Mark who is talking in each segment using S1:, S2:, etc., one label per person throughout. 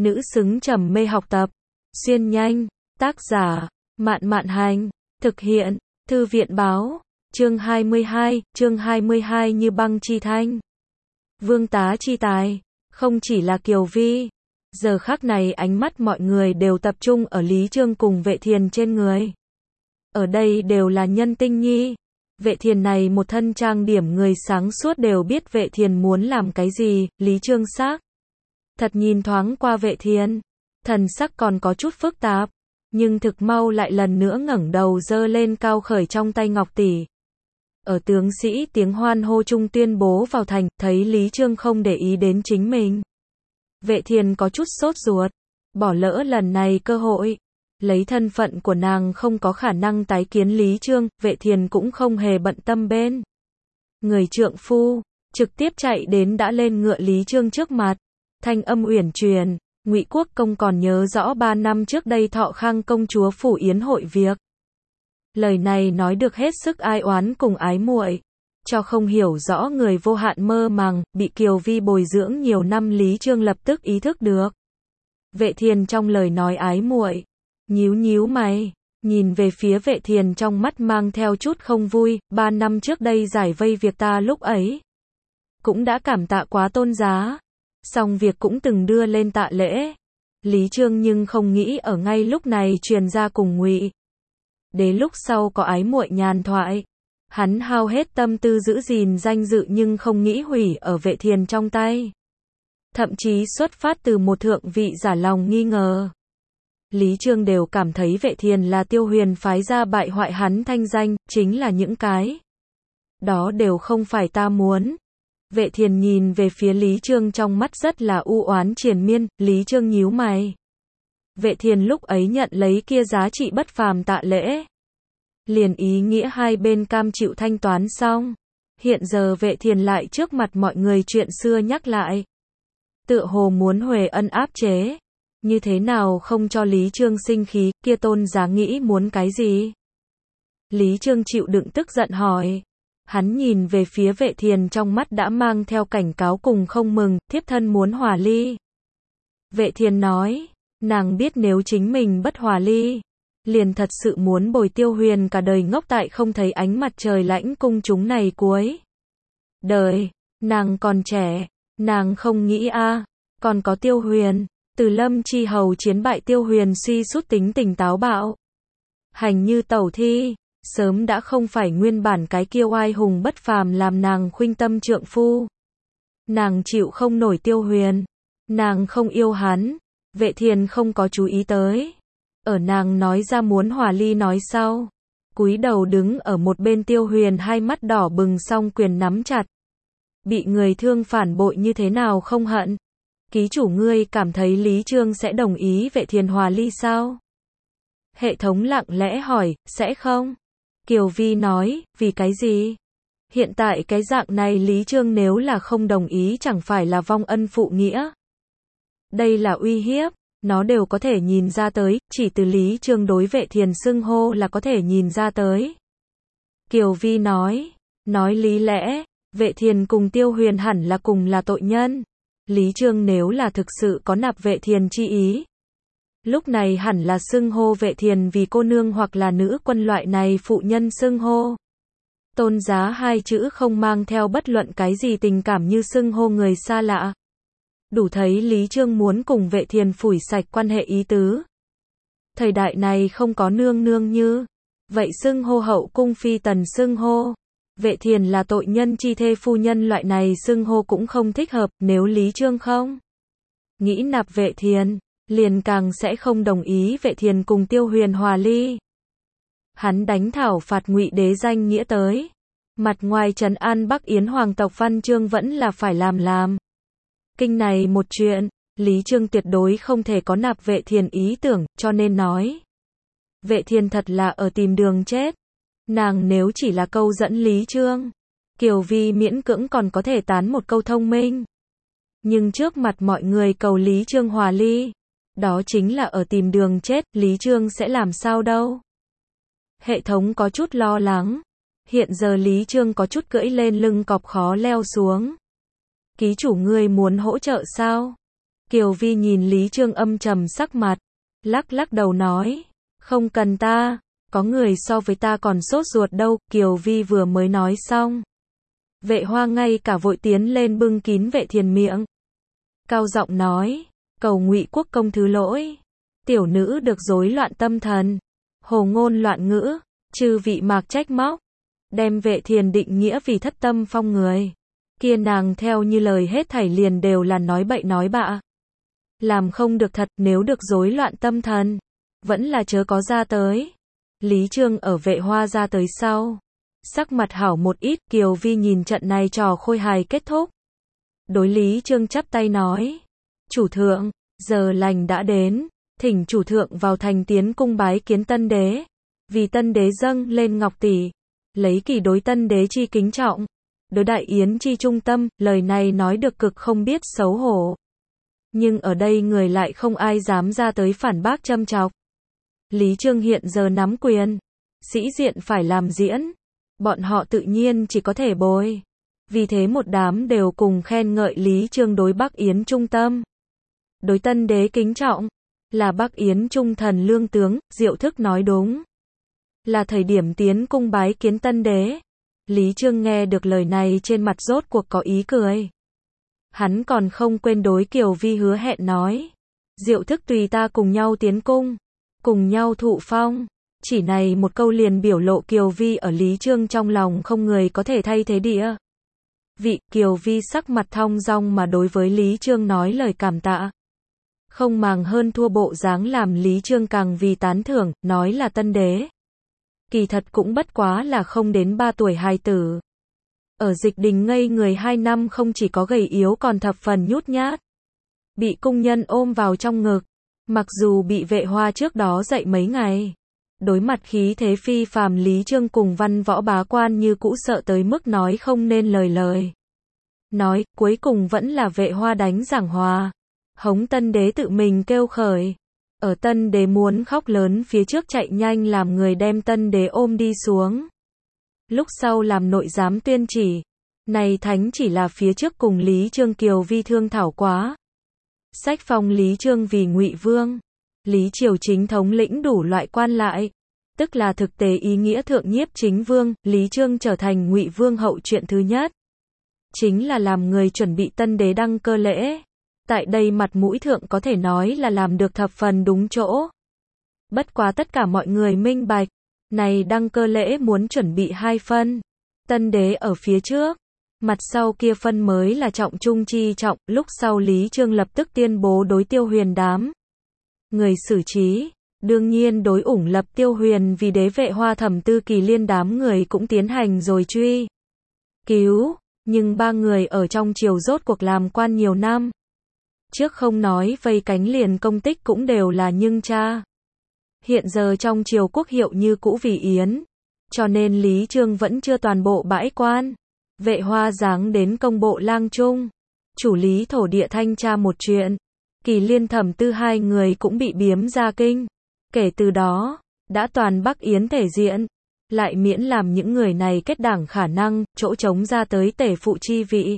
S1: nữ xứng trầm mê học tập. Xuyên nhanh, tác giả, Mạn Mạn Hành, thực hiện, Thư viện báo, chương 22 như băng chi thanh. Vương tá chi tài, không chỉ là Kiều Vi. Giờ khắc này ánh mắt mọi người đều tập trung ở Lý Chương cùng Vệ Thiền trên người. Ở đây đều là nhân tinh nhi. Vệ Thiền này một thân trang điểm, người sáng suốt đều biết Vệ Thiền muốn làm cái gì. Lý Chương sắc thật nhìn thoáng qua Vệ Thiền, thần sắc còn có chút phức tạp, nhưng thực mau lại lần nữa ngẩng đầu giơ lên cao khởi trong tay ngọc tỷ. Ở tướng sĩ tiếng hoan hô chung tuyên bố vào thành, thấy Lý Chương không để ý đến chính mình. Vệ Thiền có chút sốt ruột, bỏ lỡ lần này cơ hội. Lấy thân phận của nàng không có khả năng tái kiến Lý Chương, Vệ Thiền cũng không hề bận tâm bên người trượng phu, trực tiếp chạy đến đã lên ngựa Lý Chương trước mặt. Thanh âm uyển chuyển, Ngụy Quốc công còn nhớ rõ 3 năm trước đây Thọ Khang công chúa phủ yến hội việc. Lời này nói được hết sức ai oán cùng ái muội, cho không hiểu rõ người vô hạn mơ màng, bị Kiều Vi bồi dưỡng nhiều năm Lý Chương lập tức ý thức được. Vệ Thiền trong lời nói ái muội, nhíu mày, nhìn về phía Vệ Thiền trong mắt mang theo chút không vui. 3 năm trước đây giải vây việc ta lúc ấy cũng đã cảm tạ quá tôn giá, xong việc cũng từng đưa lên tạ lễ. Lý Chương nhưng không nghĩ ở ngay lúc này truyền ra cùng Ngụy Đế lúc sau có ái muội nhàn thoại. Hắn hao hết tâm tư giữ gìn danh dự nhưng không nghĩ hủy ở Vệ Thiền trong tay. Thậm chí xuất phát từ một thượng vị giả lòng nghi ngờ. Lý Chương đều cảm thấy Vệ Thiền là Tiêu Huyền phái ra bại hoại hắn thanh danh, chính là những cái đó đều không phải ta muốn. Vệ Thiền nhìn về phía Lý Chương trong mắt rất là u oán triền miên. Lý Chương nhíu mày. Vệ Thiền lúc ấy nhận lấy kia giá trị bất phàm tạ lễ, liền ý nghĩa hai bên cam chịu thanh toán xong. Hiện giờ Vệ Thiền lại trước mặt mọi người chuyện xưa nhắc lại, tựa hồ muốn huề ân áp chế. Như thế nào không cho Lý Chương sinh khí, kia tôn giá nghĩ muốn cái gì? Lý Chương chịu đựng tức giận hỏi. Hắn nhìn về phía Vệ Thiền trong mắt đã mang theo cảnh cáo cùng không mừng, thiếp thân muốn hòa ly. Vệ Thiền nói, nàng biết nếu chính mình bất hòa ly, liền thật sự muốn bồi Tiêu Huyền cả đời ngốc tại không thấy ánh mặt trời lãnh cung chúng này cuối đời. Nàng còn trẻ, nàng không nghĩ còn có Tiêu Huyền. Từ Lâm Chi Hầu chiến bại Tiêu Huyền suy sút tính tình táo bạo, hành như tẩu thi, sớm đã không phải nguyên bản cái kia oai hùng bất phàm làm nàng khuynh tâm trượng phu. Nàng chịu không nổi Tiêu Huyền, nàng không yêu hắn. Vệ Thiền không có chú ý tới. Ở nàng nói ra muốn hòa ly nói sau, cúi đầu đứng ở một bên Tiêu Huyền hai mắt đỏ bừng song quyền nắm chặt. Bị người thương phản bội như thế nào không hận? Ký chủ ngươi cảm thấy Lý Chương sẽ đồng ý Vệ Thiền hòa ly sao? Hệ thống lặng lẽ hỏi, sẽ không? Kiều Vi nói, vì cái gì? Hiện tại cái dạng này Lý Chương nếu là không đồng ý chẳng phải là vong ân phụ nghĩa. Đây là uy hiếp, nó đều có thể nhìn ra tới, chỉ từ Lý Chương đối Vệ Thiền xưng hô là có thể nhìn ra tới. Kiều Vi nói lý lẽ, Vệ Thiền cùng Tiêu Huyền hẳn là cùng là tội nhân. Lý Chương nếu là thực sự có nạp Vệ Thiền chi ý, lúc này hẳn là xưng hô Vệ Thiền vì cô nương hoặc là nữ quân loại này phụ nhân xưng hô. Tôn giá hai chữ không mang theo bất luận cái gì tình cảm như xưng hô người xa lạ. Đủ thấy Lý Chương muốn cùng Vệ Thiền phủi sạch quan hệ ý tứ. Thời đại này không có nương nương như vậy xưng hô hậu cung phi tần xưng hô. Vệ Thiền là tội nhân chi thê phu nhân loại này xưng hô cũng không thích hợp. Nếu Lý Chương không nghĩ nạp Vệ Thiền, liền càng sẽ không đồng ý Vệ Thiền cùng Tiêu Huyền hòa ly. Hắn đánh thảo phạt Ngụy Đế danh nghĩa tới, mặt ngoài trấn an Bắc Yến hoàng tộc văn chương vẫn là phải làm. Kinh này một chuyện, Lý Chương tuyệt đối không thể có nạp Vệ Thiền ý tưởng, cho nên nói Vệ Thiền thật là ở tìm đường chết. Nàng nếu chỉ là câu dẫn Lý Chương, Kiều Vi miễn cưỡng còn có thể tán một câu thông minh. Nhưng trước mặt mọi người cầu Lý Chương hòa ly, đó chính là ở tìm đường chết. Lý Chương sẽ làm sao đâu? Hệ thống có chút lo lắng. Hiện giờ Lý Chương có chút cưỡi lên lưng cọp khó leo xuống. Ký chủ ngươi muốn hỗ trợ sao? Kiều Vi nhìn Lý Trương âm trầm sắc mặt, lắc lắc đầu nói, không cần ta, có người so với ta còn sốt ruột đâu. Kiều Vi vừa mới nói xong, Vệ Hoa ngay cả vội tiến lên bưng kín Vệ Thiền miệng, cao giọng nói, cầu Ngụy Quốc công thứ lỗi, tiểu nữ được rối loạn tâm thần, hồ ngôn loạn ngữ, chư vị mạc trách móc, đem Vệ Thiền định nghĩa vì thất tâm phong người, kia nàng theo như lời hết thảy liền đều là nói bậy nói bạ, làm không được thật, nếu được rối loạn tâm thần, vẫn là chớ có ra tới. Lý Trương ở Vệ Hoa ra tới sau, sắc mặt hảo một ít. Kiều Vi nhìn trận này trò khôi hài kết thúc, đối Lý Trương chắp tay nói, chủ thượng, giờ lành đã đến, thỉnh chủ thượng vào thành tiến cung bái kiến tân đế, vì tân đế dâng lên ngọc tỷ, lấy kỳ đối tân đế chi kính trọng, đối đại yến chi trung tâm. Lời này nói được cực không biết xấu hổ, nhưng ở đây người lại không ai dám ra tới phản bác châm chọc. Lý Trương hiện giờ nắm quyền, sĩ diện phải làm diễn, bọn họ tự nhiên chỉ có thể bồi. Vì thế một đám đều cùng khen ngợi Lý Trương đối Bắc Yến trung tâm, đối tân đế kính trọng, là Bắc Yến trung thần lương tướng. Diệu Thức nói đúng, là thời điểm tiến cung bái kiến tân đế. Lý Trương nghe được lời này trên mặt rốt cuộc có ý cười. Hắn còn không quên đối Kiều Vi hứa hẹn nói, Diệu Thức tùy ta cùng nhau tiến cung, cùng nhau thụ phong. Chỉ này một câu liền biểu lộ Kiều Vi ở Lý Trương trong lòng không người có thể thay thế địa vị. Kiều Vi sắc mặt thong dong mà đối với Lý Trương nói lời cảm tạ, không màng hơn thua bộ dáng làm Lý Trương càng vì tán thưởng, nói là tân đế, kỳ thật cũng bất quá là không đến 3 tuổi hài tử. Ở Dịch Đình ngây người 2 năm không chỉ có gầy yếu còn thập phần nhút nhát, bị cung nhân ôm vào trong ngực, mặc dù bị Vệ Hoa trước đó dạy mấy ngày. Đối mặt khí thế phi phàm Lý Trương cùng văn võ bá quan như cũ sợ tới mức nói không nên lời. Nói, cuối cùng vẫn là Vệ Hoa đánh giảng hòa, hống tân đế tự mình kêu khởi. Ở tân đế muốn khóc lớn phía trước chạy nhanh làm người đem tân đế ôm đi xuống. Lúc sau làm nội giám tuyên chỉ, này thánh chỉ là phía trước cùng Lý Trương Kiều Vi thương thảo quá. Sách phong Lý Trương vì Ngụy Vương. Lý Triều chính thống lĩnh đủ loại quan lại, tức là thực tế ý nghĩa thượng nhiếp chính vương. Lý Trương trở thành Ngụy Vương hậu chuyện thứ nhất, chính là làm người chuẩn bị tân đế đăng cơ lễ. Tại đây mặt mũi thượng có thể nói là làm được thập phần đúng chỗ. Bất quá tất cả mọi người minh bạch, này đăng cơ lễ muốn chuẩn bị 2 phân. Tân đế ở phía trước, mặt sau kia phân mới là trọng trung chi trọng. Lúc sau Lý Trương lập tức tuyên bố đối Tiêu Huyền đám người xử trí, đương nhiên đối ủng lập Tiêu Huyền vì đế Vệ Hoa Thẩm Tư Kỳ Liên đám người cũng tiến hành rồi truy cứu, nhưng 3 người ở trong triều rốt cuộc làm quan nhiều năm. Trước không nói vây cánh liền công tích cũng đều là nhưng cha. Hiện giờ trong triều quốc hiệu như cũ vì Yến, cho nên Lý Trương vẫn chưa toàn bộ bãi quan. Vệ Hoa giáng đến công bộ lang trung, chủ lý thổ địa thanh tra một chuyện. Kỳ Liên Thẩm Tư 2 người cũng bị biếm ra kinh. Kể từ đó, đã toàn Bắc Yến thể diện, lại miễn làm những người này kết đảng khả năng, chỗ trống ra tới tể phụ chi vị.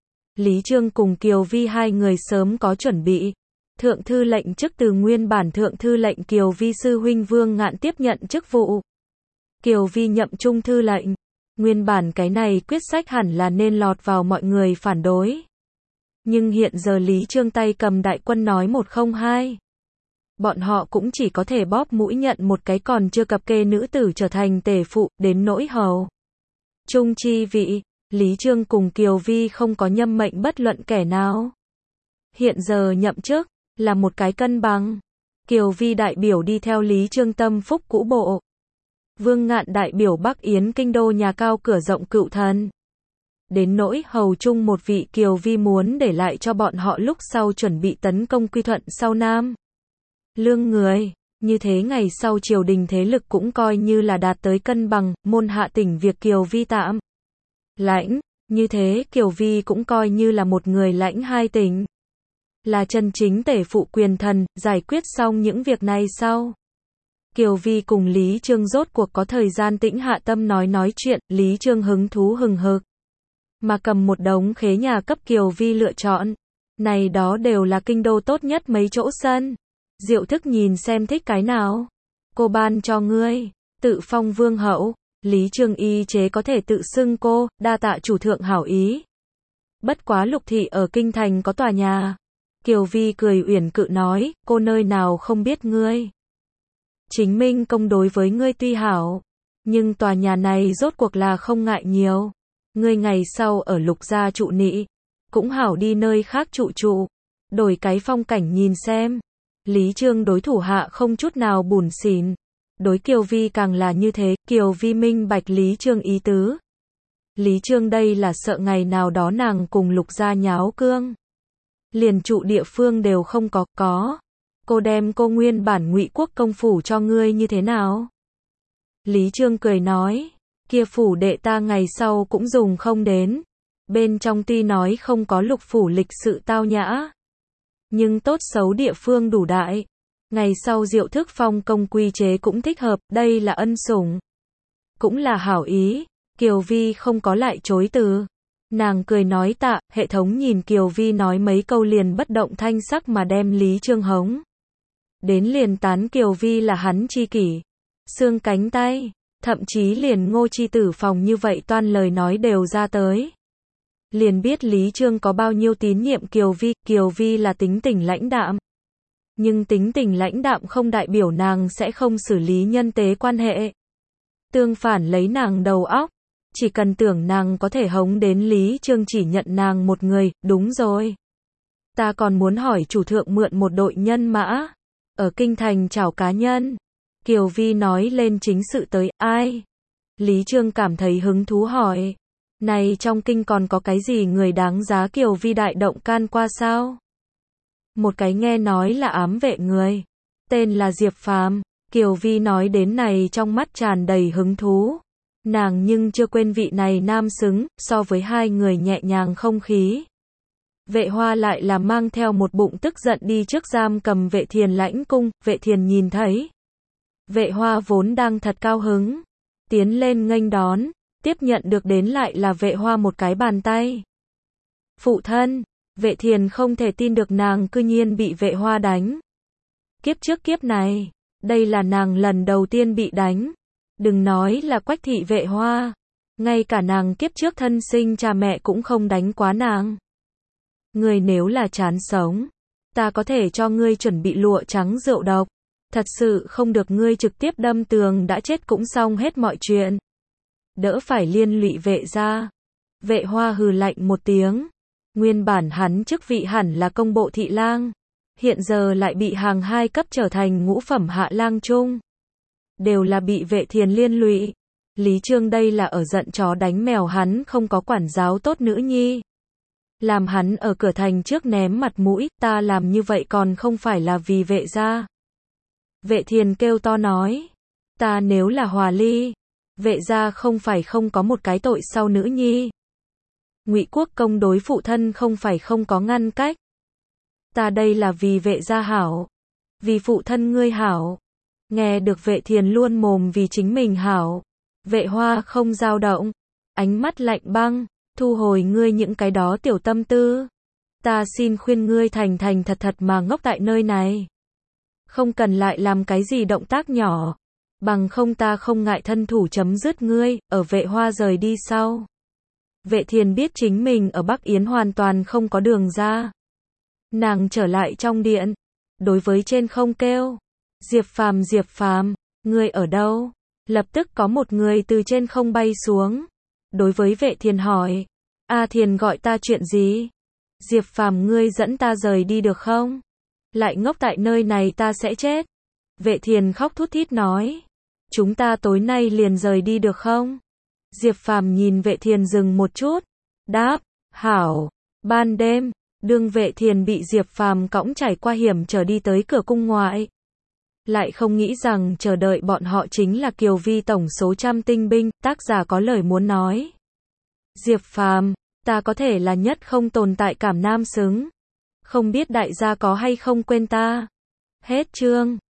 S1: Lý Trương cùng Kiều Vi 2 người sớm có chuẩn bị. Thượng thư lệnh chức từ nguyên bản thượng thư lệnh Kiều Vi sư huynh Vương Ngạn tiếp nhận chức vụ. Kiều Vi nhậm trung thư lệnh. Nguyên bản cái này quyết sách hẳn là nên lọt vào mọi người phản đối. Nhưng hiện giờ Lý Trương tay cầm đại quân nói 102. Bọn họ cũng chỉ có thể bóp mũi nhận một cái còn chưa cập kê nữ tử trở thành tể phụ. Đến nỗi hầu trung chi vị, Lý Trương cùng Kiều Vi không có nhâm mệnh bất luận kẻ nào. Hiện giờ nhậm chức là một cái cân bằng. Kiều Vi đại biểu đi theo Lý Trương tâm phúc cũ bộ, Vương Ngạn đại biểu Bắc Yến kinh đô nhà cao cửa rộng cựu thần. Đến nỗi hầu trung một vị Kiều Vi muốn để lại cho bọn họ lúc sau chuẩn bị tấn công quy thuận sau Nam Lương người. Như thế ngày sau triều đình thế lực cũng coi như là đạt tới cân bằng. Môn hạ tỉnh việc Kiều Vi tạm lãnh, như thế Kiều Vi cũng coi như là một người lãnh 2 tỉnh, là chân chính tể phụ quyền thần. Giải quyết xong những việc này sau, Kiều Vi cùng Lý Trương rốt cuộc có thời gian tĩnh hạ tâm nói chuyện. Lý Trương hứng thú hừng hực mà cầm một đống khế nhà cấp Kiều Vi lựa chọn. Này đó đều là kinh đô tốt nhất mấy chỗ sân. Diệu Thức nhìn xem thích cái nào. Cô ban cho ngươi. Tự phong vương hậu. Lý Trương y chế có thể tự xưng cô, đa tạ chủ thượng hảo ý. Bất quá Lục thị ở kinh thành có tòa nhà. Kiều Vi cười uyển cự nói, cô nơi nào không biết ngươi. Chính Minh công đối với ngươi tuy hảo, nhưng tòa nhà này rốt cuộc là không ngại nhiều. Ngươi ngày sau ở Lục gia trụ nị, cũng hảo đi nơi khác trụ, đổi cái phong cảnh nhìn xem. Lý Trương đối thủ hạ không chút nào bủn xỉn. Đối Kiều Vi càng là như thế, Kiều Vi minh bạch Lý Trương ý tứ. Lý Trương đây là sợ ngày nào đó nàng cùng Lục gia nháo cương. Liền trụ địa phương đều không có. Cô đem cô nguyên bản Ngụy Quốc công phủ cho ngươi như thế nào? Lý Trương cười nói, kia phủ đệ ta ngày sau cũng dùng không đến. Bên trong tuy nói không có Lục phủ lịch sự tao nhã, nhưng tốt xấu địa phương đủ đại. Ngày sau Diệu Thức phong công quy chế cũng thích hợp, đây là ân sủng. Cũng là hảo ý, Kiều Vi không có lại chối từ. Nàng cười nói tạ, hệ thống nhìn Kiều Vi nói mấy câu liền bất động thanh sắc mà đem Lý Trương hống. Đến liền tán Kiều Vi là hắn chi kỷ. Xương cánh tay, thậm chí liền Ngô chi tử phòng như vậy toan lời nói đều ra tới. Liền biết Lý Trương có bao nhiêu tín nhiệm Kiều Vi là tính tình lãnh đạm. Nhưng tính tình lãnh đạm không đại biểu nàng sẽ không xử lý nhân tế quan hệ. Tương phản lấy nàng đầu óc, chỉ cần tưởng nàng có thể hống đến Lý Trương chỉ nhận nàng một người, đúng rồi. Ta còn muốn hỏi chủ thượng mượn một đội nhân mã, ở kinh thành chào cá nhân. Kiều Vi nói lên chính sự tới, ai? Lý Trương cảm thấy hứng thú hỏi. Này trong kinh còn có cái gì người đáng giá Kiều Vi đại động can qua sao? Một cái nghe nói là ám vệ người. Tên là Diệp Phàm. Kiều Vi nói đến này trong mắt tràn đầy hứng thú. Nàng nhưng chưa quên vị này nam xứng, so với hai người nhẹ nhàng không khí. Vệ Hoa lại là mang theo một bụng tức giận đi trước giam cầm Vệ Thiền lãnh cung, Vệ Thiền nhìn thấy. Vệ Hoa vốn đang thật cao hứng, tiến lên nghênh đón, tiếp nhận được đến lại là Vệ Hoa một cái bàn tay. Phụ thân, Vệ Thiền không thể tin được nàng cư nhiên bị Vệ Hoa đánh. Kiếp trước kiếp này, đây là nàng lần đầu tiên bị đánh. Đừng nói là Quách thị Vệ Hoa, ngay cả nàng kiếp trước thân sinh cha mẹ cũng không đánh quá nàng. Ngươi nếu là chán sống, ta có thể cho ngươi chuẩn bị lụa trắng rượu độc. Thật sự không được ngươi trực tiếp đâm tường đã chết cũng xong hết mọi chuyện. Đỡ phải liên lụy Vệ gia. Vệ Hoa hừ lạnh một tiếng. Nguyên bản hắn chức vị hẳn là công bộ thị lang, hiện giờ lại bị hàng 2 cấp trở thành ngũ phẩm hạ lang trung. Đều là bị Vệ Thiền liên lụy. Lý Trương đây là ở giận chó đánh mèo, hắn không có quản giáo tốt nữ nhi. Làm hắn ở cửa thành trước ném mặt mũi, ta làm như vậy còn không phải là vì Vệ gia. Vệ Thiền kêu to nói, ta nếu là Hòa Ly, Vệ gia không phải không có một cái tội sau nữ nhi. Ngụy Quốc công đối phụ thân không phải không có ngăn cách. Ta đây là vì Vệ gia hảo, vì phụ thân ngươi hảo. Nghe được Vệ Thiền luôn mồm vì chính mình hảo, Vệ Hoa không dao động, ánh mắt lạnh băng, thu hồi ngươi những cái đó tiểu tâm tư. Ta xin khuyên ngươi thành thành thật thật mà ngốc tại nơi này. Không cần lại làm cái gì động tác nhỏ, bằng không ta không ngại thân thủ chấm dứt ngươi. Ở Vệ Hoa rời đi sau, Vệ Thiền biết chính mình ở Bắc Yến hoàn toàn không có đường ra. Nàng trở lại trong điện, đối với trên không kêu, Diệp Phàm, ngươi ở đâu? Lập tức có một người từ trên không bay xuống. Đối với Vệ Thiền hỏi, A Thiền gọi ta chuyện gì? Diệp Phàm, ngươi dẫn ta rời đi được không? Lại ngốc tại nơi này ta sẽ chết. Vệ Thiền khóc thút thít nói, chúng ta tối nay liền rời đi được không? Diệp Phàm nhìn Vệ Thiền dừng một chút, đáp, hảo. Ban đêm, đương Vệ Thiền bị Diệp Phàm cõng trải qua hiểm trở đi tới cửa cung ngoại. Lại không nghĩ rằng chờ đợi bọn họ chính là Kiều Vi tổng số trăm tinh binh. Tác giả có lời muốn nói. Diệp Phàm, ta có thể là nhất không tồn tại cảm nam xứng. Không biết đại gia có hay không quên ta. Hết chương.